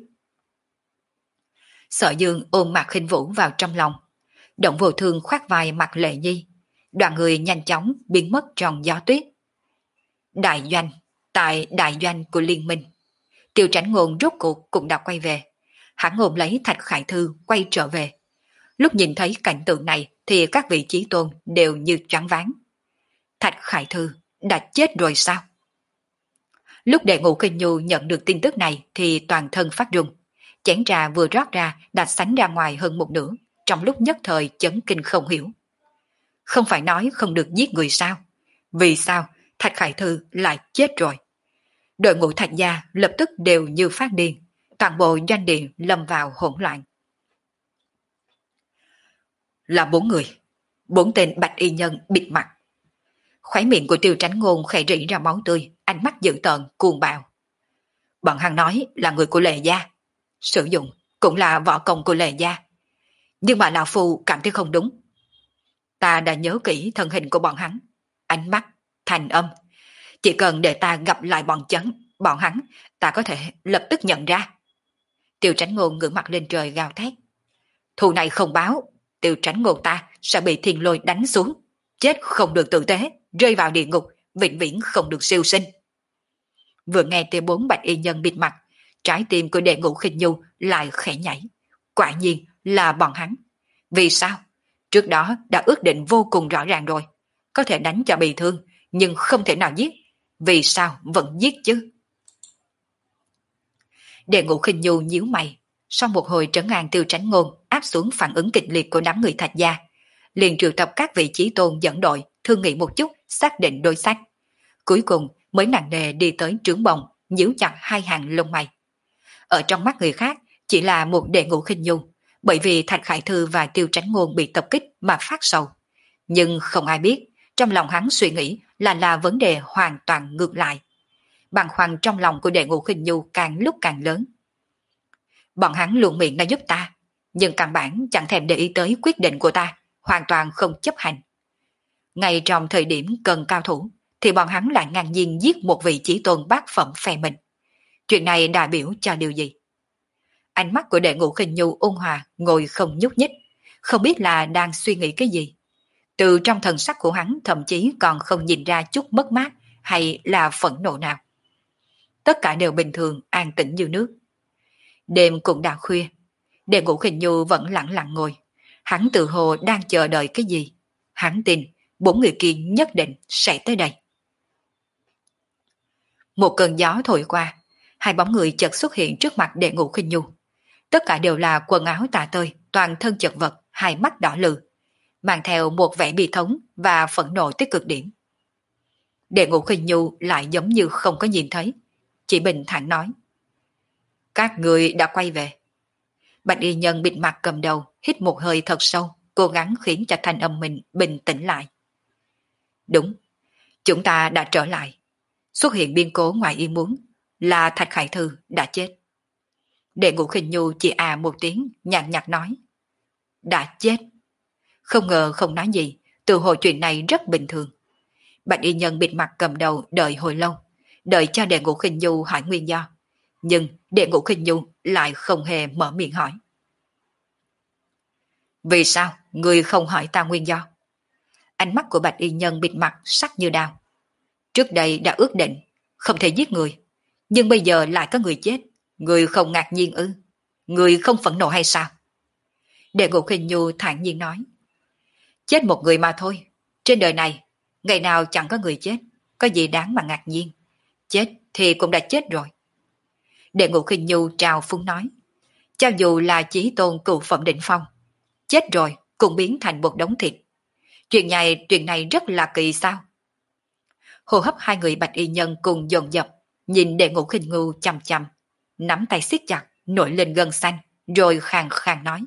Sở Dương ôm Mạc Khinh Vũ vào trong lòng. Động Vô Thương khoác vai Mạc Lệ Nhi. Đoàn người nhanh chóng biến mất trong gió tuyết. Đại doanh, tại đại doanh của liên minh, Tiêu Tránh Ngôn rốt cuộc cũng đã quay về. Hắn ôm lấy Thạch Khải Thư quay trở về. Lúc nhìn thấy cảnh tượng này thì các vị chí tôn đều như choáng váng. Thạch Khải Thư đã chết rồi sao? Lúc Đệ Ngũ Kinh Nhu nhận được tin tức này thì toàn thân phát run. Chén trà vừa rót ra đã sánh ra ngoài hơn một nửa, trong lúc nhất thời chấn kinh không hiểu. Không phải nói không được giết người sao? Vì sao Thạch Khải Thư lại chết rồi? Đội ngũ Thạch gia lập tức đều như phát điên, toàn bộ doanh điện lâm vào hỗn loạn. Là bốn người, bốn tên bạch y nhân bịt mặt. Khóe miệng của Tiêu Tránh Ngôn khẽ rỉ ra máu tươi, ánh mắt dữ tợn cuồng bạo. Bọn hắn nói là người của Lệ gia, sử dụng cũng là võ công của Lệ gia, nhưng mà lão phu cảm thấy không đúng. Ta đã nhớ kỹ thân hình của bọn hắn, ánh mắt, thành âm, chỉ cần để ta gặp lại bọn chấn, bọn hắn, ta có thể lập tức nhận ra. Tiêu Tránh Ngôn ngửa mặt lên trời gào thét. Thù này không báo, Tiêu Tránh Ngôn ta sẽ bị thiên lôi đánh xuống, chết không được tử tế, rơi vào địa ngục, vĩnh viễn không được siêu sinh. Vừa nghe tiếng bốn bạch y nhân bịt mặt, trái tim của Đệ Ngũ Khinh Nhu lại khẽ nhảy. Quả nhiên là bọn hắn. Vì sao? Trước đó đã ước định vô cùng rõ ràng rồi. Có thể đánh cho bị thương, nhưng không thể nào giết. Vì sao vẫn giết chứ? Đệ Ngũ Khinh Nhu nhíu mày. Sau một hồi trấn an Tiêu Tránh Ngôn áp xuống phản ứng kịch liệt của đám người Thạch gia, liền triệu tập các vị chí tôn dẫn đội thương nghị một chút, xác định đối sách. Cuối cùng mới nặng nề đi tới trướng bồng, nhíu chặt hai hàng lông mày. Ở trong mắt người khác chỉ là một Đệ Ngũ Khinh Nhu, bởi vì Thạch Khải Thư và Tiêu Tránh Ngôn bị tập kích mà phát sầu. Nhưng không ai biết, trong lòng hắn suy nghĩ là là vấn đề hoàn toàn ngược lại. Bàng hoàng trong lòng của Đệ Ngũ Khinh Nhu càng lúc càng lớn. Bọn hắn luôn miệng đã giúp ta, nhưng căn bản chẳng thèm để ý tới quyết định của ta, hoàn toàn không chấp hành. Ngay trong thời điểm cần cao thủ, thì bọn hắn lại ngang nhiên giết một vị chí tôn bát phẩm phe mình. Chuyện này đại biểu cho điều gì? Ánh mắt của Đệ Ngũ Khinh Nhu ôn hòa ngồi không nhúc nhích, không biết là đang suy nghĩ cái gì. Từ trong thần sắc của hắn thậm chí còn không nhìn ra chút mất mát hay là phẫn nộ nào. Tất cả đều bình thường, an tĩnh như nước. Đêm cũng đã khuya, Đệ Ngũ Khinh Nhu vẫn lặng lặng ngồi. Hắn tự hồ đang chờ đợi cái gì. Hắn tin bốn người kia nhất định sẽ tới đây. Một cơn gió thổi qua, hai bóng người chợt xuất hiện trước mặt Đệ Ngũ Khinh Nhu. Tất cả đều là quần áo tả tơi, toàn thân chật vật, hai mắt đỏ lừ, mang theo một vẻ bi thống và phẫn nộ tới cực điểm. Đệ Ngũ Khinh Nhu lại giống như không có nhìn thấy, chỉ bình thản nói: các người đã quay về. Bạch y nhân bịt mặt cầm đầu hít một hơi thật sâu, cố gắng khiến cho thanh âm mình bình tĩnh lại. Đúng, chúng ta đã trở lại. Xuất hiện biến cố ngoài ý muốn, là Thạch Khải Thư đã chết. Đệ Ngũ Khinh Nhu chỉ à một tiếng, nhàn nhạt nói: đã chết. Không ngờ không nói gì, từ hồi chuyện này rất bình thường. Bạch y nhân bịt mặt cầm đầu đợi hồi lâu, đợi cho Đệ Ngũ Khinh Nhu hỏi nguyên do. Nhưng Đệ Ngũ Khinh Nhu lại không hề mở miệng hỏi. Vì sao người không hỏi ta nguyên do? Ánh mắt của bạch y nhân bịt mặt sắc như đao. Trước đây đã ước định không thể giết người, nhưng bây giờ lại có người chết, người không ngạc nhiên ư? Người không phẫn nộ hay sao? Đệ Ngũ Khinh Nhu thản nhiên nói: chết một người mà thôi, trên đời này ngày nào chẳng có người chết, có gì đáng mà ngạc nhiên. Chết thì cũng đã chết rồi. Đệ Ngũ Khinh Nhu trào phúng nói: cho dù là chí tôn cửu phẩm đỉnh phong, chết rồi cũng biến thành một đống thịt. Chuyện này, chuyện này rất là kỳ sao? Hô hấp hai người bạch y nhân cùng dồn dập, nhìn Đệ Ngũ Khinh Nhu chằm chằm, nắm tay siết chặt, nổi lên gân xanh, rồi khàn khàn nói: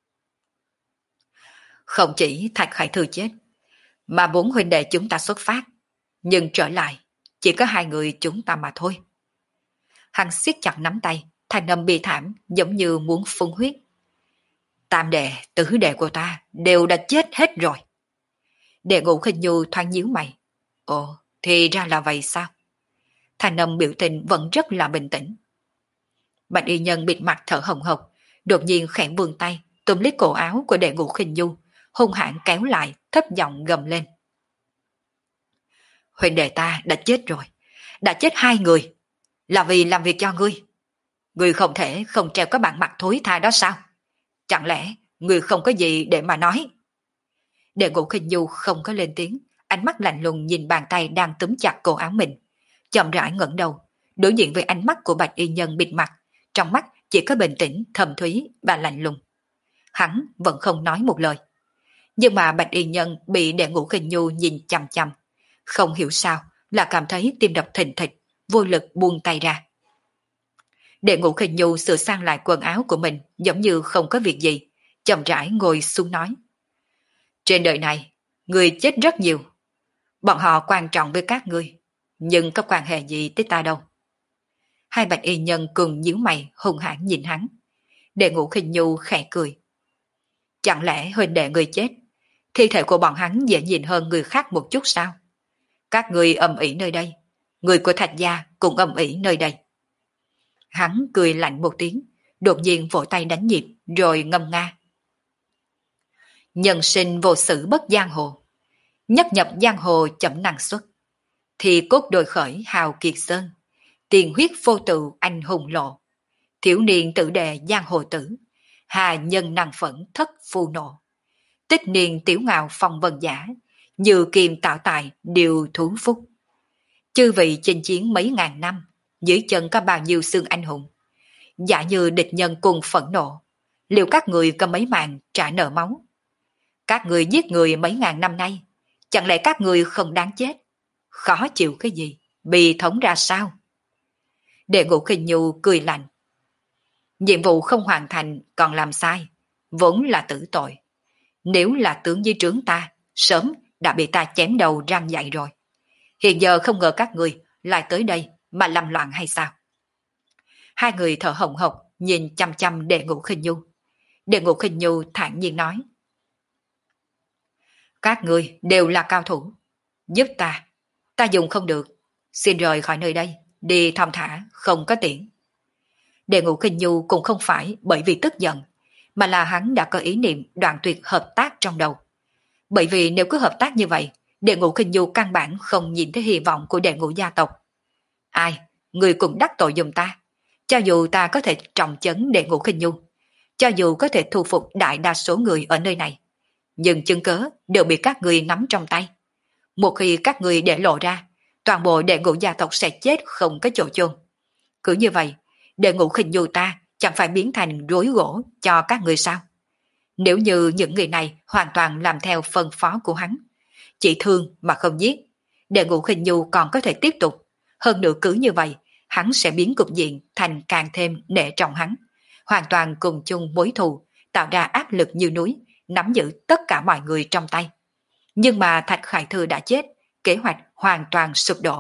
không chỉ Thạch Khải Thư chết, mà bốn huynh đệ chúng ta xuất phát, nhưng trở lại chỉ có hai người chúng ta mà thôi. Hắn siết chặt nắm tay, thanh âm bi thảm giống như muốn phun huyết. Tam đệ, tứ đệ của ta đều đã chết hết rồi. Đệ Ngũ Khinh Nhu thoáng nhíu mày. Ồ, thì ra là vậy sao? Thanh âm biểu tình vẫn rất là bình tĩnh. Bạch y nhân bịt mặt thở hồng hộc, đột nhiên khẽ vươn tay, túm lấy cổ áo của Đệ Ngũ Khinh Nhu, hung hãn kéo lại, thấp giọng gầm lên: huynh đệ ta đã chết rồi, đã chết hai người, là vì làm việc cho ngươi. Ngươi không thể không treo cái bản mặt thối tha đó sao? Chẳng lẽ ngươi không có gì để mà nói? Đệ Ngũ Khinh Nhu không có lên tiếng, ánh mắt lạnh lùng nhìn bàn tay đang túm chặt cổ áo mình, chậm rãi ngẩng đầu, đối diện với ánh mắt của bạch y nhân bịt mặt, trong mắt chỉ có bình tĩnh, thầm thúy và lạnh lùng. Hắn vẫn không nói một lời. Nhưng mà bạch y nhân bị Đệ Ngũ Khinh Nhu nhìn chằm chằm, không hiểu sao là cảm thấy tim đập thình thịch, vô lực buông tay ra. Đệ Ngũ Khinh Nhu sửa sang lại quần áo của mình giống như không có việc gì, chậm rãi ngồi xuống nói: trên đời này, người chết rất nhiều. Bọn họ quan trọng với các ngươi, nhưng có quan hệ gì tới ta đâu. Hai bạch y nhân cùng nhíu mày hung hãn nhìn hắn. Đệ Ngũ Khinh Nhu khẽ cười. Chẳng lẽ huynh đệ người chết, thi thể của bọn hắn dễ nhìn hơn người khác một chút sao? Các ngươi ầm ĩ nơi đây, người của Thạch gia cũng ầm ĩ nơi đây. Hắn cười lạnh một tiếng, đột nhiên vỗ tay đánh nhịp rồi ngâm nga. Nhân sinh vô sự bất giang hồ, nhất nhập giang hồ chậm năng suất, thì cốt đồi khởi hào kiệt sơn, tiền huyết vô tự anh hùng lộ, thiếu niên tự đề giang hồ tử, hà nhân năng phẫn thất phu nộ, tích niên tiểu ngạo phong vân giả, như kiềm tạo tài điều thú phúc. Chư vị chinh chiến mấy ngàn năm, dưới chân có bao nhiêu xương anh hùng, giả như địch nhân cùng phẫn nộ, liệu các người có mấy mạng trả nợ máu? Các người giết người mấy ngàn năm nay, chẳng lẽ các người không đáng chết? Khó chịu cái gì? Bi thống ra sao? Đệ ngũ Khinh Nhu cười lạnh. Nhiệm vụ không hoàn thành còn làm sai, vốn là tử tội. Nếu là tướng dưới trướng ta, sớm đã bị ta chém đầu răng dạy rồi. Hiện giờ không ngờ các người lại tới đây mà làm loạn hay sao? Hai người thở hồng hộc nhìn chăm chăm Đệ ngũ Khinh Nhu. Đệ ngũ Khinh Nhu thản nhiên nói. Các người đều là cao thủ, giúp ta, ta dùng không được, xin rời khỏi nơi đây, đi thong thả, không có tiễn. Đệ ngũ Khinh Nhu cũng không phải bởi vì tức giận, mà là hắn đã có ý niệm đoạn tuyệt hợp tác trong đầu. Bởi vì nếu cứ hợp tác như vậy, Đệ ngũ Khinh Nhu căn bản không nhìn thấy hy vọng của đệ ngũ gia tộc. Ai, người cũng đắc tội giùm ta, cho dù ta có thể trọng chấn Đệ ngũ Khinh Nhu, cho dù có thể thu phục đại đa số người ở nơi này, nhưng chứng cớ đều bị các người nắm trong tay. Một khi các người để lộ ra, toàn bộ đệ ngũ gia tộc sẽ chết không có chỗ chôn. Cứ như vậy, đệ ngũ Khinh Nhu ta chẳng phải biến thành rối gỗ cho các người sao? Nếu như những người này hoàn toàn làm theo phân phó của hắn, chỉ thương mà không giết, đệ ngũ Khinh Nhu còn có thể tiếp tục. Hơn nữa cứ như vậy, hắn sẽ biến cục diện thành càng thêm nể trọng hắn, hoàn toàn cùng chung mối thù, tạo ra áp lực như núi, nắm giữ tất cả mọi người trong tay. Nhưng mà Thạch Khải Thư đã chết, kế hoạch hoàn toàn sụp đổ.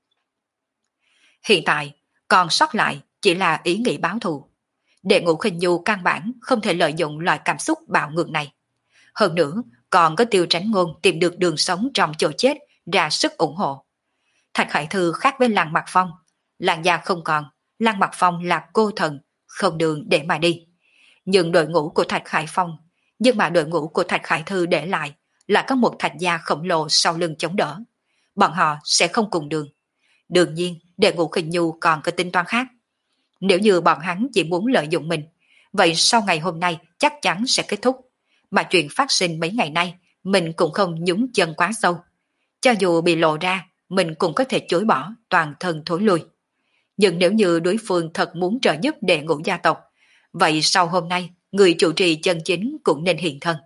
Hiện tại, còn sót lại chỉ là ý nghĩ báo thù. Đệ ngũ Khinh Nhu căn bản không thể lợi dụng loại cảm xúc bạo ngược này. Hơn nữa, còn có Tiêu Tránh Ngôn tìm được đường sống trong chỗ chết ra sức ủng hộ. Thạch Khải Thư khác với Lăng Mặc Phong. Làn da không còn, Lăng Mặc Phong là cô thần, không đường để mà đi. Nhưng đội ngũ của Thạch Khải Phong, nhưng mà đội ngũ của Thạch Khải Thư để lại là có một thạch gia khổng lồ sau lưng chống đỡ. Bọn họ sẽ không cùng đường. Đương nhiên, đệ ngũ Khinh Nhu còn có tính toán khác. Nếu như bọn hắn chỉ muốn lợi dụng mình, vậy sau ngày hôm nay chắc chắn sẽ kết thúc. Mà chuyện phát sinh mấy ngày nay, mình cũng không nhúng chân quá sâu. Cho dù bị lộ ra, mình cũng có thể chối bỏ, toàn thân thối lui. Nhưng nếu như đối phương thật muốn trợ giúp đệ ngũ gia tộc, vậy sau hôm nay, người chủ trì chân chính cũng nên hiện thân.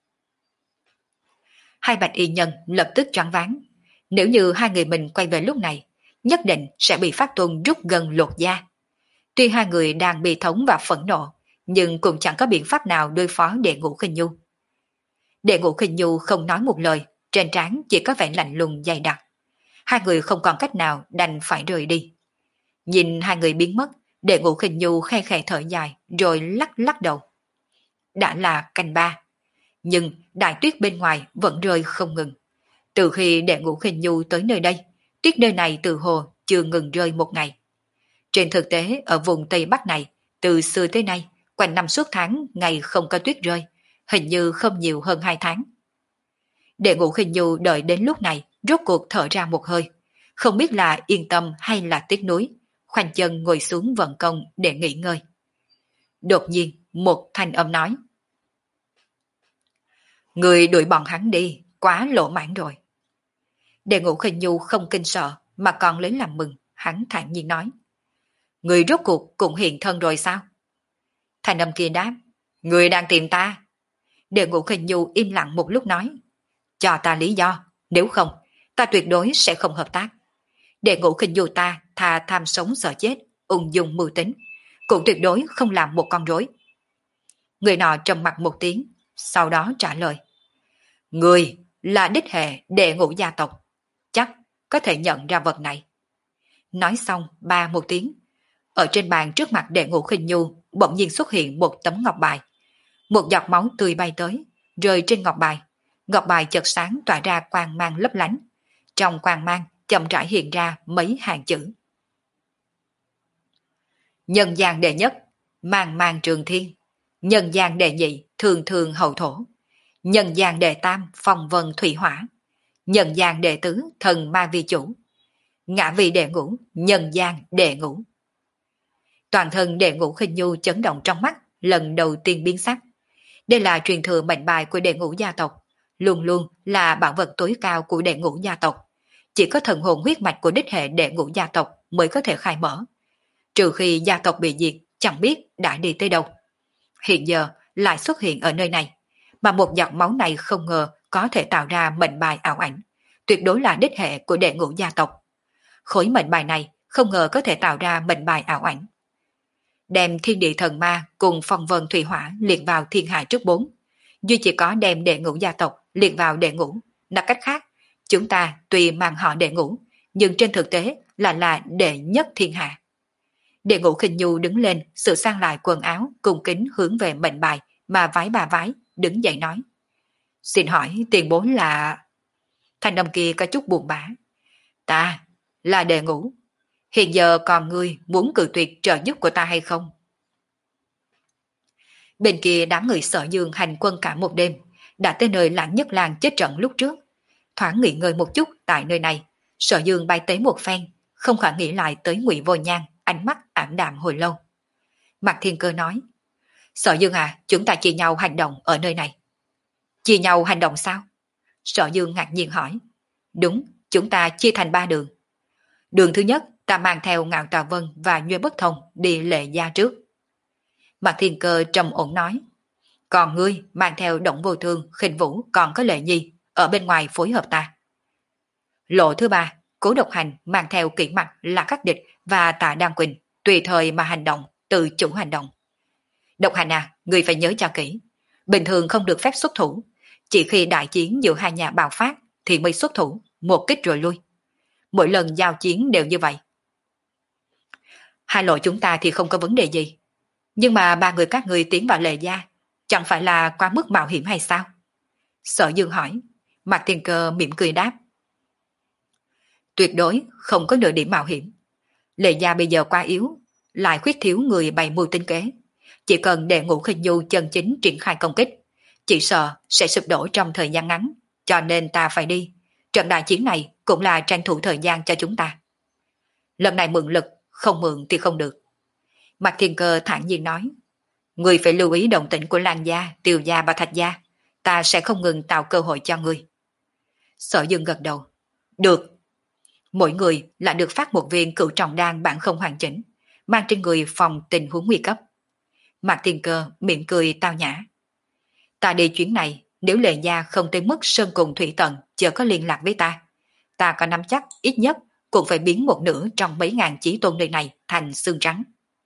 Hai bạch y nhân lập tức choáng váng. Nếu như hai người mình quay về lúc này, nhất định sẽ bị Phát Tuân rút gần lột da. Tuy hai người đang bị thống và phẫn nộ, nhưng cũng chẳng có biện pháp nào đối phó đệ ngũ Khinh Nhu. Đệ ngũ Khinh Nhu không nói một lời, trên trán chỉ có vẻ lạnh lùng dày đặc. Hai người không còn cách nào đành phải rời đi. Nhìn hai người biến mất, đệ ngũ Khinh Nhu khe khẽ thở dài rồi lắc lắc đầu. Đã là canh ba, nhưng đại tuyết bên ngoài vẫn rơi không ngừng. Từ khi đệ ngũ Khinh Nhu tới nơi đây, tuyết nơi này từ hồ chưa ngừng rơi một ngày. Trên thực tế ở vùng Tây Bắc này, từ xưa tới nay, quanh năm suốt tháng ngày không có tuyết rơi, hình như không nhiều hơn hai tháng. Đệ ngũ Khinh Nhu đợi đến lúc này, rốt cuộc thở ra một hơi, không biết là yên tâm hay là tiếc nuối, khoanh chân ngồi xuống vận công để nghỉ ngơi. Đột nhiên, một thanh âm nói. Người đuổi bọn hắn đi, quá lỗ mãn rồi. Đệ ngũ Khinh Nhu không kinh sợ, mà còn lấy làm mừng, hắn thản nhiên nói. Người rốt cuộc cũng hiện thân rồi sao? Thanh âm kia đáp. Người đang tìm ta. Đệ ngũ Khinh Nhu im lặng một lúc nói. Cho ta lý do, nếu không, ta tuyệt đối sẽ không hợp tác. Đệ ngũ Khinh Nhu ta thà tham sống sợ chết, ung dung mưu tính, cũng tuyệt đối không làm một con rối. Người nọ trầm mặt một tiếng, sau đó trả lời. Người là đích hệ đệ ngũ gia tộc, chắc có thể nhận ra vật này. Nói xong ba một tiếng, ở trên bàn trước mặt đệ ngũ Khinh Nhu bỗng nhiên xuất hiện một tấm ngọc bài. Một giọt máu tươi bay tới, rơi trên ngọc bài. Ngọc bài chợt sáng tỏa ra quang mang lấp lánh. Trong quang mang chậm rãi hiện ra mấy hàng chữ. Nhân gian đệ nhất, mang mang trường thiên. Nhân gian đệ nhị, thường thường hậu thổ. Nhân gian đệ tam phong vân thủy hỏa, nhân gian đệ tứ thần ma vi chủ, ngã vị đệ ngũ nhân gian đệ ngũ. Toàn thân đệ ngũ Khinh Nhu chấn động trong mắt, lần đầu tiên biến sắc. Đây là truyền thừa mệnh bài của đệ ngũ gia tộc, luôn luôn là bảo vật tối cao của đệ ngũ gia tộc. Chỉ có thần hồn huyết mạch của đích hệ đệ ngũ gia tộc mới có thể khai mở. Trừ khi gia tộc bị diệt, chẳng biết đã đi tới đâu. Hiện giờ lại xuất hiện ở nơi này, mà một giọt máu này không ngờ có thể tạo ra mệnh bài ảo ảnh, tuyệt đối là đích hệ của đệ ngũ gia tộc. Khối mệnh bài này không ngờ có thể tạo ra mệnh bài ảo ảnh. Đem thiên địa thần ma cùng phong vân thủy hỏa liệt vào thiên hạ trước bốn, duy chỉ có đem đệ ngũ gia tộc liệt vào đệ ngũ. Nói cách khác, chúng ta tuy mang họ đệ ngũ, nhưng trên thực tế là là đệ nhất thiên hạ. Đệ ngũ Khinh Nhu đứng lên, sửa sang lại quần áo, cung kính hướng về mệnh bài mà vái bà vái, đứng dậy nói: Xin hỏi tiền bối là... Thanh âm kia có chút buồn bã. Ta là đệ ngũ. Hiện giờ còn ngươi muốn cự tuyệt trợ giúp của ta hay không? Bên kia đám người Sở Dương hành quân cả một đêm, đã tới nơi Lãng Nhất Lang chết trận lúc trước. Thoáng nghỉ ngơi một chút tại nơi này, Sở Dương bay tới một phen, không khỏi nghĩ lại tới Ngụy Vô Nhan, ánh mắt ảm đạm hồi lâu. Mạc Thiên Cơ nói: Sở Dương à, chúng ta chia nhau hành động ở nơi này. Chia nhau hành động sao? Sở Dương ngạc nhiên hỏi. Đúng, chúng ta chia thành ba đường. Đường thứ nhất, ta mang theo Ngạo Tà Vân và Nhuê Bất Thông đi Lệ Gia trước. Mạc Thiên Cơ trầm ổn nói. Còn ngươi mang theo Động Vô Thương, Khinh Vũ còn có Lệ Nhi ở bên ngoài phối hợp ta. Lộ thứ ba, Cố Độc Hành mang theo Kỷ Mặc, là các địch và Tạ Đan Quỳnh, tùy thời mà hành động, tự chủ hành động. Độc Hành à, ngươi phải nhớ cho kỹ. Bình thường không được phép xuất thủ, chỉ khi đại chiến giữa hai nhà bạo phát thì mới xuất thủ, một kích rồi lui. Mỗi lần giao chiến đều như vậy. Hai lộ chúng ta thì không có vấn đề gì. Nhưng mà ba người các người tiến vào Lệ Gia, chẳng phải là quá mức mạo hiểm hay sao? Sở Dương hỏi. Mạc Thiên Cơ mỉm cười đáp. Tuyệt đối không có nửa điểm mạo hiểm. Lệ Gia bây giờ quá yếu, lại khuyết thiếu người bày mưu tinh kế. Chỉ cần để Ngũ Khinh Nhu chân chính triển khai công kích, chỉ sợ sẽ sụp đổ trong thời gian ngắn, cho nên ta phải đi. Trận đại chiến này cũng là tranh thủ thời gian cho chúng ta. Lần này mượn lực, không mượn thì không được. Mạc Thiên Cơ thản nhiên nói. Người phải lưu ý động tĩnh của Lan Gia, Tiều Gia và Thạch Gia. Ta sẽ không ngừng tạo cơ hội cho người. Sở Dương gật đầu. Được. Mỗi người lại được phát một viên cửu trọng đan bản không hoàn chỉnh, mang trên người phòng tình huống nguy cấp. Mạc Thiên Cơ miệng cười tao nhã. Ta đi chuyến này, nếu Lệ Gia không tới mức sơn cùng thủy tận chờ có liên lạc với ta, ta có nắm chắc ít nhất cũng phải biến một nửa trong mấy ngàn chí tôn nơi này thành xương trắng.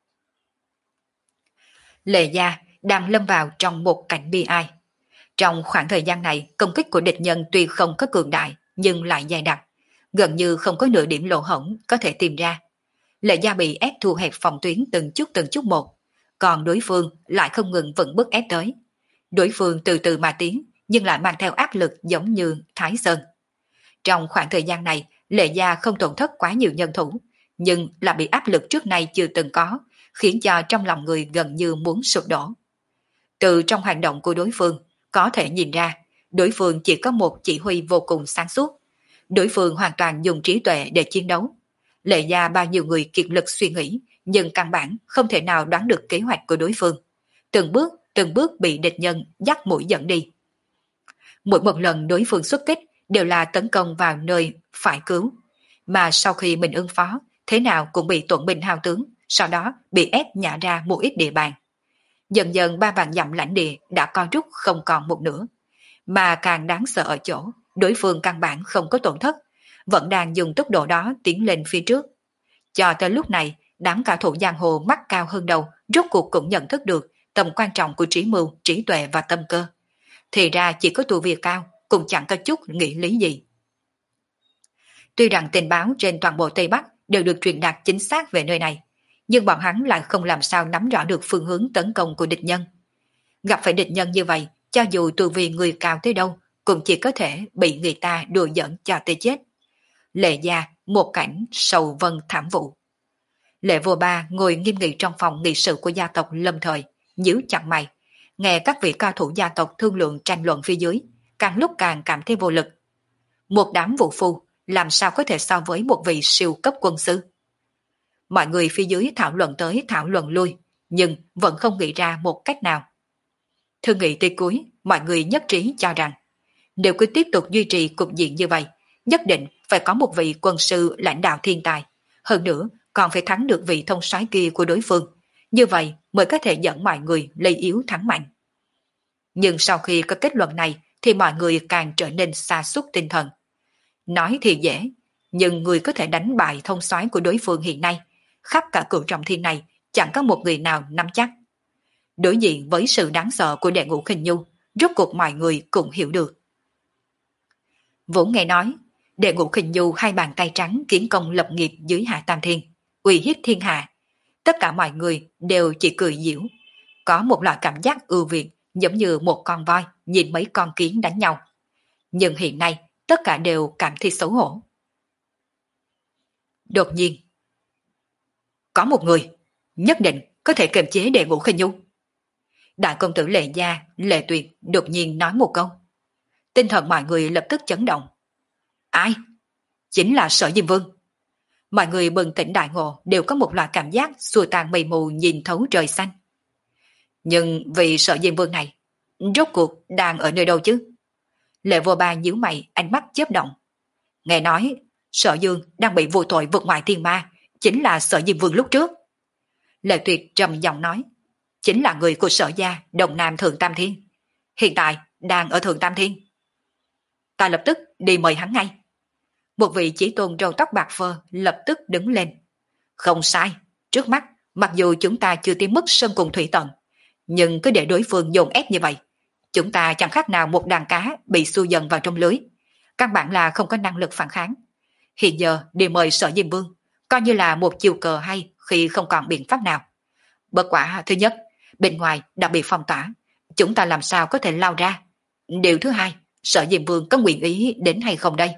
Lệ Gia đang lâm vào trong một cảnh bi ai. Trong khoảng thời gian này, công kích của địch nhân tuy không có cường đại nhưng lại dày đặc, gần như không có nửa điểm lỗ hổng có thể tìm ra. Lệ Gia bị ép thu hẹp phòng tuyến từng chút từng chút một, còn đối phương lại không ngừng vững bước ép tới. Đối phương từ từ mà tiến, nhưng lại mang theo áp lực giống như Thái Sơn. Trong khoảng thời gian này, Lệ Gia không tổn thất quá nhiều nhân thủ, nhưng là bị áp lực trước nay chưa từng có, khiến cho trong lòng người gần như muốn sụp đổ. Từ trong hành động của đối phương, có thể nhìn ra, đối phương chỉ có một chỉ huy vô cùng sáng suốt. Đối phương hoàn toàn dùng trí tuệ để chiến đấu. Lệ Gia bao nhiêu người kiệt lực suy nghĩ, nhưng căn bản không thể nào đoán được kế hoạch của đối phương. Từng bước, từng bước bị địch nhân dắt mũi dẫn đi. Mỗi một lần đối phương xuất kích đều là tấn công vào nơi phải cứu, mà sau khi mình ứng phó, thế nào cũng bị tổn binh hao tướng, sau đó bị ép nhả ra một ít địa bàn. Dần dần ba vạn dặm lãnh địa đã co rút không còn một nửa, mà càng đáng sợ ở chỗ, đối phương căn bản không có tổn thất, vẫn đang dùng tốc độ đó tiến lên phía trước. Cho tới lúc này, đám cao thủ giang hồ mắt cao hơn đầu rốt cuộc cũng nhận thức được tầm quan trọng của trí mưu, trí tuệ và tâm cơ. Thì ra chỉ có tu vi cao, cũng chẳng có chút nghĩ lý gì. Tuy rằng tình báo trên toàn bộ Tây Bắc đều được truyền đạt chính xác về nơi này, nhưng bọn hắn lại không làm sao nắm rõ được phương hướng tấn công của địch nhân. Gặp phải địch nhân như vậy, cho dù tu vi người cao tới đâu, cũng chỉ có thể bị người ta đùa giỡn cho tới chết. Lệ Gia, một cảnh sầu vân thảm vụ. Lệ Vô Ba ngồi nghiêm nghị trong phòng nghị sự của gia tộc lâm thời, nhíu chặt mày, nghe các vị cao thủ gia tộc thương lượng tranh luận phía dưới, càng lúc càng cảm thấy vô lực. Một đám vũ phu làm sao có thể so với một vị siêu cấp quân sư? Mọi người phía dưới thảo luận tới thảo luận lui, nhưng vẫn không nghĩ ra một cách nào. Thương nghị tới cuối, mọi người nhất trí cho rằng, nếu cứ tiếp tục duy trì cục diện như vậy, nhất định phải có một vị quân sư lãnh đạo thiên tài, hơn nữa còn phải thắng được vị thông soái kia của đối phương, như vậy mới có thể dẫn mọi người lấy yếu thắng mạnh. Nhưng sau khi có kết luận này thì mọi người càng trở nên sa sút tinh thần. Nói thì dễ, nhưng người có thể đánh bại thông soái của đối phương hiện nay, khắp cả cửu trọng thiên này chẳng có một người nào nắm chắc. Đối diện với sự đáng sợ của Đệ Ngũ Khinh Nhu, rốt cuộc mọi người cũng hiểu được. Vũ nghe nói, Đệ Ngũ Khinh Nhu hai bàn tay trắng kiến công lập nghiệp dưới Hạ Tam Thiên, uy hiếp thiên hạ. Tất cả mọi người đều chỉ cười giễu, có một loại cảm giác ưu việt giống như một con voi nhìn mấy con kiến đánh nhau. Nhưng hiện nay tất cả đều cảm thấy xấu hổ. Đột nhiên, có một người nhất định có thể kiềm chế Đệ Ngũ Khinh Nhu. Đại công tử Lệ Gia, Lệ Tuyệt đột nhiên nói một câu. Tinh thần mọi người lập tức chấn động. Ai? Chính là Sở Diêm Vương. Mọi người bừng tỉnh đại ngộ đều có một loại cảm giác xua tan mây mù nhìn thấu trời xanh. Nhưng vì Sở Diêm Vương này, rốt cuộc đang ở nơi đâu chứ? Lệ Vô Ba nhíu mày, ánh mắt chớp động. Nghe nói, Sở Dương đang bị vô tội vượt ngoài thiên ma, chính là Sở Diêm Vương lúc trước. Lệ Tuyệt trầm giọng nói, chính là người của Sở Gia, Đồng Nam Thượng Tam Thiên. Hiện tại đang ở Thượng Tam Thiên. Ta lập tức đi mời hắn ngay. Một vị chỉ tôn râu tóc bạc phơ lập tức đứng lên. Không sai, trước mắt, mặc dù chúng ta chưa tiến mức sơn cùng thủy tận, nhưng cứ để đối phương dồn ép như vậy, chúng ta chẳng khác nào một đàn cá bị xu dần vào trong lưới. Căn bản là không có năng lực phản kháng. Hiện giờ đi mời Sở Diêm Vương, coi như là một chiêu cờ hay khi không còn biện pháp nào. Bất quả thứ nhất, bên ngoài đã bị phong tỏa, chúng ta làm sao có thể lao ra. Điều thứ hai, Sở Diêm Vương có nguyện ý đến hay không đây?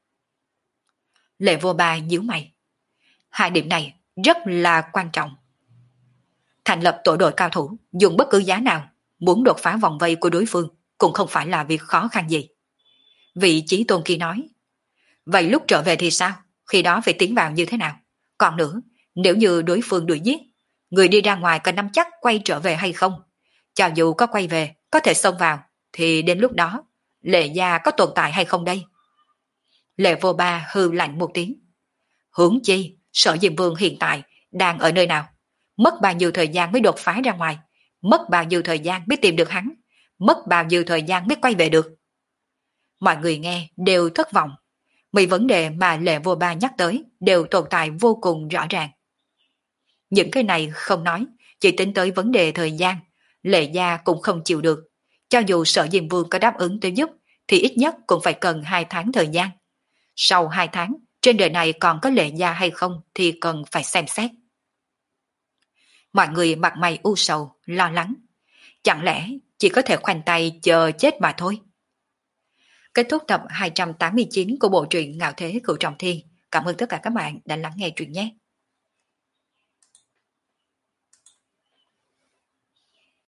Lệ Vô Ba nhíu mày. Hai điểm này rất là quan trọng. Thành lập tổ đội cao thủ, dùng bất cứ giá nào, muốn đột phá vòng vây của đối phương cũng không phải là việc khó khăn gì. Vị chí tôn kia nói, vậy lúc trở về thì sao? Khi đó phải tiến vào như thế nào? Còn nữa, nếu như đối phương đuổi giết, người đi ra ngoài có nắm chắc quay trở về hay không? Cho dù có quay về, có thể xông vào, thì đến lúc đó, Lệ Gia có tồn tại hay không đây? Lệ Vô Ba hư lạnh một tiếng. Huống chi, Sở Diêm Vương hiện tại đang ở nơi nào? Mất bao nhiêu thời gian mới đột phá ra ngoài? Mất bao nhiêu thời gian mới tìm được hắn? Mất bao nhiêu thời gian mới quay về được? Mọi người nghe đều thất vọng. Mấy vấn đề mà Lệ Vô Ba nhắc tới đều tồn tại vô cùng rõ ràng. Những cái này không nói, chỉ tính tới vấn đề thời gian, Lệ Gia cũng không chịu được. Cho dù Sở Diêm Vương có đáp ứng tới giúp, thì ít nhất cũng phải cần hai tháng thời gian. Sau hai tháng, trên đời này còn có Lệ Gia hay không thì cần phải xem xét. Mọi người mặt mày u sầu, lo lắng. Chẳng lẽ chỉ có thể khoanh tay chờ chết mà thôi? Kết thúc tập hai trăm tám mươi chín của bộ truyện Ngạo Thế Cửu Trọng Thiên. Cảm ơn tất cả các bạn đã lắng nghe truyện nhé.